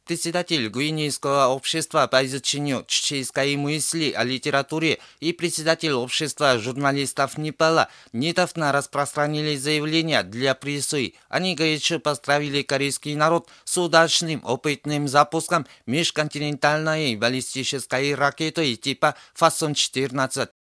Председатель Гвинейского общества по изучению чеченской мысли о литературе и председатель общества журналистов Непала недавно распространили заявление для прессы. Они горячо поздравили корейский народ с удачным опытным запуском межконтинентальной баллистической ракеты типа «Фасон-14».